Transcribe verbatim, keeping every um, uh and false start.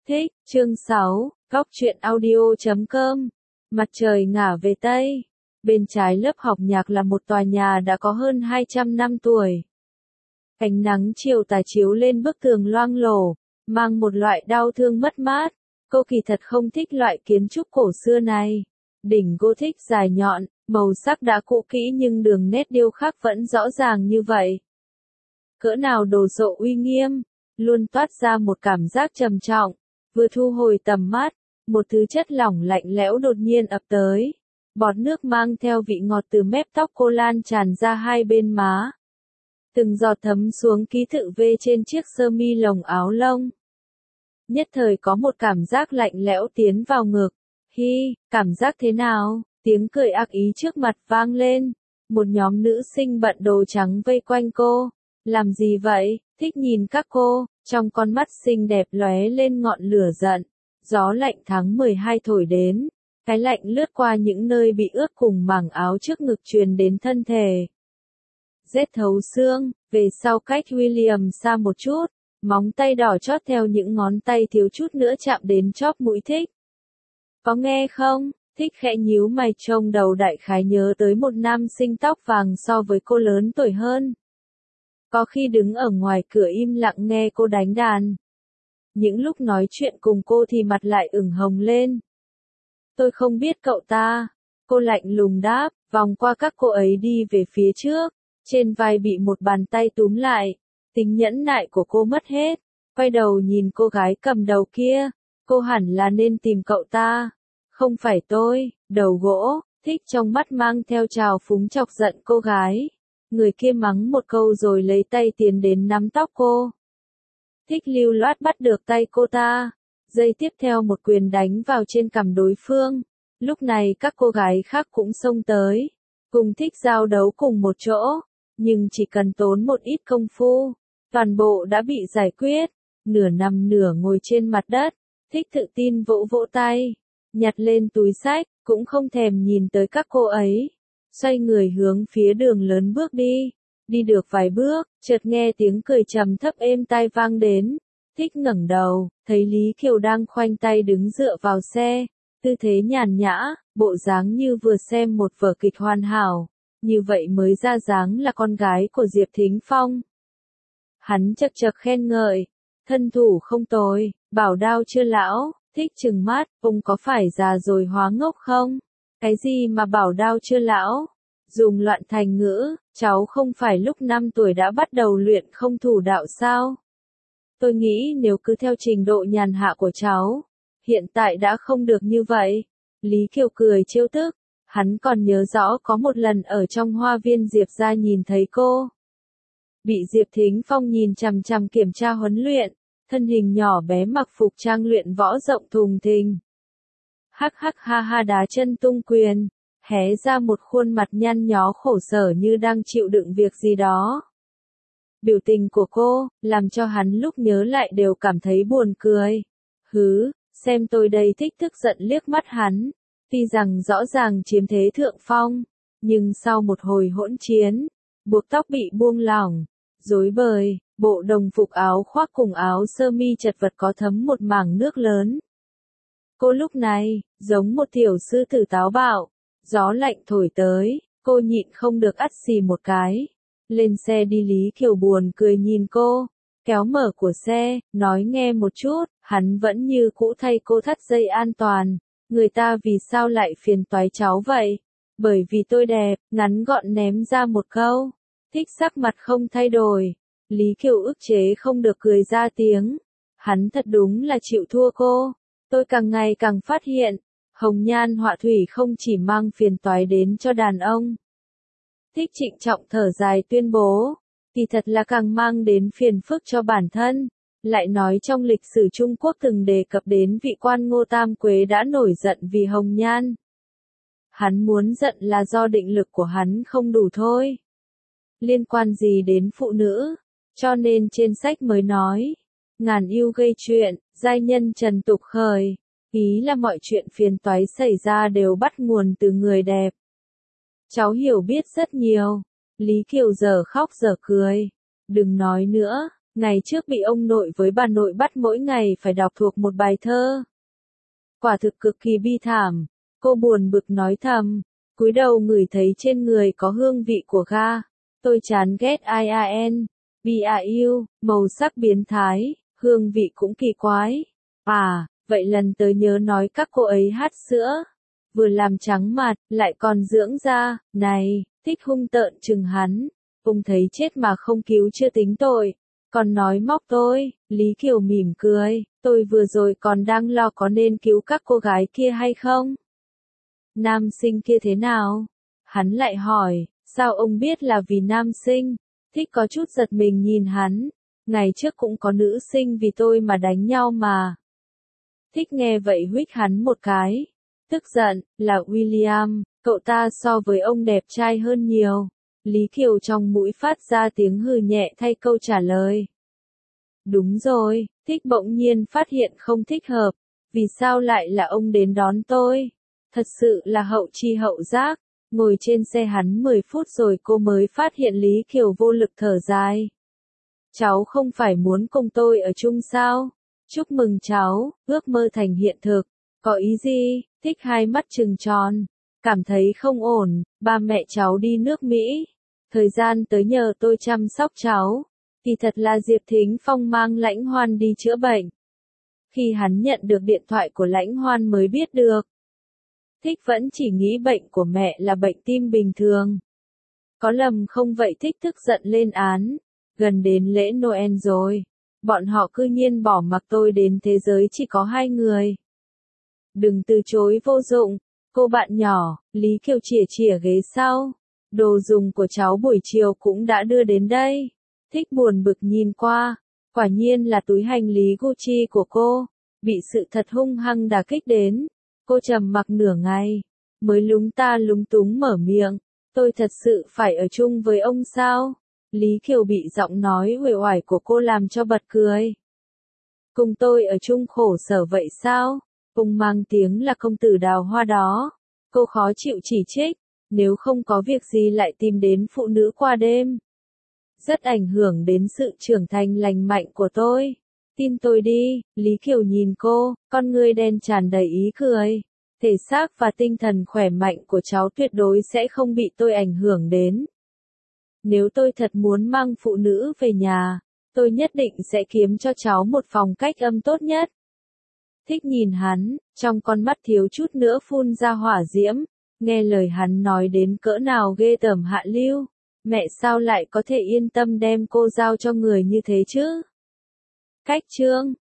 Thích, chương sáu, Góc truyện audio chấm com. Mặt trời ngả về Tây. Bên trái lớp học nhạc là một tòa nhà đã có hơn hai trăm năm tuổi. Ánh nắng chiều tà chiếu lên bức tường loang lổ, mang một loại đau thương mất mát. Cô kỳ thật không thích loại kiến trúc cổ xưa này. Đỉnh Gothic dài nhọn, màu sắc đã cũ kỹ nhưng đường nét điêu khắc vẫn rõ ràng như vậy. Cỡ nào đồ sộ uy nghiêm, luôn toát ra một cảm giác trầm trọng. Vừa thu hồi tầm mắt, một thứ chất lỏng lạnh lẽo đột nhiên ập tới. Bọt nước mang theo vị ngọt từ mép tóc cô lan tràn ra hai bên má. Từng giọt thấm xuống ký tự V trên chiếc sơ mi lồng áo lông. Nhất thời có một cảm giác lạnh lẽo tiến vào ngực. Hi, cảm giác thế nào? Tiếng cười ác ý trước mặt vang lên. Một nhóm nữ sinh bận đồ trắng vây quanh cô. Làm gì vậy? Thích nhìn các cô, trong con mắt xinh đẹp lóe lên ngọn lửa giận. Gió lạnh tháng mười hai thổi đến, cái lạnh lướt qua những nơi bị ướt cùng mảng áo trước ngực truyền đến thân thể. Rét thấu xương, về sau cách William xa một chút, móng tay đỏ chót theo những ngón tay thiếu chút nữa chạm đến chóp mũi Thích. Có nghe không? Thích khẽ nhíu mày trông đầu đại khái nhớ tới một nam sinh tóc vàng so với cô lớn tuổi hơn. Có khi đứng ở ngoài cửa im lặng nghe cô đánh đàn. Những lúc nói chuyện cùng cô thì mặt lại ửng hồng lên. Tôi không biết cậu ta. Cô lạnh lùng đáp, vòng qua các cô ấy đi về phía trước. Trên vai bị một bàn tay túm lại. Tính nhẫn nại của cô mất hết. Quay đầu nhìn cô gái cầm đầu kia. Cô hẳn là nên tìm cậu ta. Không phải tôi, đầu gỗ. Thích trong mắt mang theo trào phúng chọc giận cô gái. Người kia mắng một câu rồi lấy tay tiến đến nắm tóc cô. Thích lưu loát bắt được tay cô ta. Giây tiếp theo một quyền đánh vào trên cằm đối phương. Lúc này các cô gái khác cũng xông tới. Cùng Thích giao đấu cùng một chỗ. Nhưng chỉ cần tốn một ít công phu. Toàn bộ đã bị giải quyết. Nửa nằm nửa ngồi trên mặt đất. Thích tự tin vỗ vỗ tay. Nhặt lên túi xách, cũng không thèm nhìn tới các cô ấy. Xoay người hướng phía đường lớn bước đi. Đi được vài bước, chợt nghe tiếng cười trầm thấp êm tai vang đến. Thích ngẩng đầu, thấy Lý Kiều đang khoanh tay đứng dựa vào xe. Tư thế nhàn nhã, bộ dáng như vừa xem một vở kịch hoàn hảo. Như vậy mới ra dáng là con gái của Diệp Thính Phong. Hắn chật chật khen ngợi. Thân thủ không tồi, bảo đao chưa lão. Thích trừng mắt, ông có phải già rồi hóa ngốc không? Cái gì mà bảo đao chưa lão? Dùng loạn thành ngữ, cháu không phải lúc năm tuổi đã bắt đầu luyện không thủ đạo sao? Tôi nghĩ nếu cứ theo trình độ nhàn hạ của cháu, hiện tại đã không được như vậy. Lý Kiều cười trêu tức, hắn còn nhớ rõ có một lần ở trong hoa viên Diệp gia nhìn thấy cô. Bị Diệp Thính Phong nhìn chằm chằm kiểm tra huấn luyện, thân hình nhỏ bé mặc phục trang luyện võ rộng thùng thình. Hắc hắc ha ha đá chân tung quyền. Hé ra một khuôn mặt nhăn nhó khổ sở như đang chịu đựng việc gì đó. Biểu tình của cô, làm cho hắn lúc nhớ lại đều cảm thấy buồn cười. Hứ, xem tôi đây. Thích tức giận liếc mắt hắn. Tuy rằng rõ ràng chiếm thế thượng phong, nhưng sau một hồi hỗn chiến, buộc tóc bị buông lỏng, rối bời, bộ đồng phục áo khoác cùng áo sơ mi chật vật có thấm một mảng nước lớn. Cô lúc này, giống một tiểu sư tử táo bạo. Gió lạnh thổi tới, cô nhịn không được ắt xì một cái. Lên xe đi. Lý Kiều buồn cười nhìn cô, kéo mở của xe, nói nghe một chút, hắn vẫn như cũ thay cô thắt dây an toàn. Người ta vì sao lại phiền toái cháu vậy? Bởi vì tôi đẹp, ngắn gọn ném ra một câu. Thích sắc mặt không thay đổi. Lý Kiều ức chế không được cười ra tiếng. Hắn thật đúng là chịu thua cô. Tôi càng ngày càng phát hiện. Hồng nhan họa thủy không chỉ mang phiền toái đến cho đàn ông. Thích trịnh trọng thở dài tuyên bố, kỳ thật là càng mang đến phiền phức cho bản thân. Lại nói trong lịch sử Trung Quốc từng đề cập đến vị quan Ngô Tam Quế đã nổi giận vì hồng nhan. Hắn muốn giận là do định lực của hắn không đủ thôi. Liên quan gì đến phụ nữ, cho nên trên sách mới nói, ngàn yêu gây chuyện, giai nhân trần tục khởi. Ý là mọi chuyện phiền toái xảy ra đều bắt nguồn từ người đẹp. Cháu hiểu biết rất nhiều. Lý Kiều giờ khóc giờ cười. Đừng nói nữa, Ngày trước bị ông nội với bà nội bắt mỗi ngày phải đọc thuộc một bài thơ. Quả thực cực kỳ bi thảm, cô buồn bực nói thầm, cúi đầu ngửi thấy trên người có hương vị của ga. Tôi chán ghét i a n, b a u, màu sắc biến thái, hương vị cũng kỳ quái. À, vậy lần tới nhớ nói các cô ấy hát sữa. Vừa làm trắng mặt, lại còn dưỡng da, này, Thích hung tợn chừng hắn. Ông thấy chết mà không cứu chưa tính tội. Còn nói móc tôi, Lý Kiều mỉm cười, tôi vừa rồi còn đang lo có nên cứu các cô gái kia hay không? Nam sinh kia thế nào? Hắn lại hỏi, sao ông biết là vì nam sinh? Thích có chút giật mình nhìn hắn, ngày trước cũng có nữ sinh vì tôi mà đánh nhau mà. Thích nghe vậy huých hắn một cái, tức giận, là William, cậu ta so với ông đẹp trai hơn nhiều. Lý Kiều trong mũi phát ra tiếng hừ nhẹ thay câu trả lời. Đúng rồi, Thích bỗng nhiên phát hiện không thích hợp, vì sao lại là ông đến đón tôi? Thật sự là hậu chi hậu giác, ngồi trên xe hắn mười phút rồi cô mới phát hiện Lý Kiều vô lực thở dài. Cháu không phải muốn cùng tôi ở chung sao? Chúc mừng cháu, ước mơ thành hiện thực. Có ý gì? Thích hai mắt trừng tròn, cảm thấy không ổn, ba mẹ cháu đi nước Mỹ. Thời gian tới nhờ tôi chăm sóc cháu. Thì thật là Diệp Thính Phong mang Lãnh Hoan đi chữa bệnh. Khi hắn nhận được điện thoại của Lãnh Hoan mới biết được. Thích vẫn chỉ nghĩ bệnh của mẹ là bệnh tim bình thường. Có lầm không vậy? Thích tức giận lên án. Gần đến lễ Noel rồi. Bọn họ cư nhiên bỏ mặc tôi đến thế giới chỉ có hai người. Đừng từ chối vô dụng. Cô bạn nhỏ, Lý Kiều chìa chìa ghế sau. Đồ dùng của cháu buổi chiều cũng đã đưa đến đây. Thích buồn bực nhìn qua. Quả nhiên là túi hành lý Gucci của cô. Bị sự thật hung hăng đả kích đến. Cô trầm mặc nửa ngày. Mới lúng ta lúng túng mở miệng. Tôi thật sự phải ở chung với ông sao? Lý Kiều bị giọng nói uể oải của cô làm cho bật cười. Cùng tôi ở chung khổ sở vậy sao? Ông mang tiếng là công tử đào hoa đó. Cô khó chịu chỉ trích. Nếu không có việc gì lại tìm đến phụ nữ qua đêm. Rất ảnh hưởng đến sự trưởng thành lành mạnh của tôi. Tin tôi đi, Lý Kiều nhìn cô, con ngươi đen tràn đầy ý cười. Thể xác và tinh thần khỏe mạnh của cháu tuyệt đối sẽ không bị tôi ảnh hưởng đến. Nếu tôi thật muốn mang phụ nữ về nhà, tôi nhất định sẽ kiếm cho cháu một phòng cách âm tốt nhất. Thích nhìn hắn, trong con mắt thiếu chút nữa phun ra hỏa diễm, nghe lời hắn nói đến cỡ nào ghê tởm hạ lưu. Mẹ sao lại có thể yên tâm đem cô giao cho người như thế chứ? Cách chương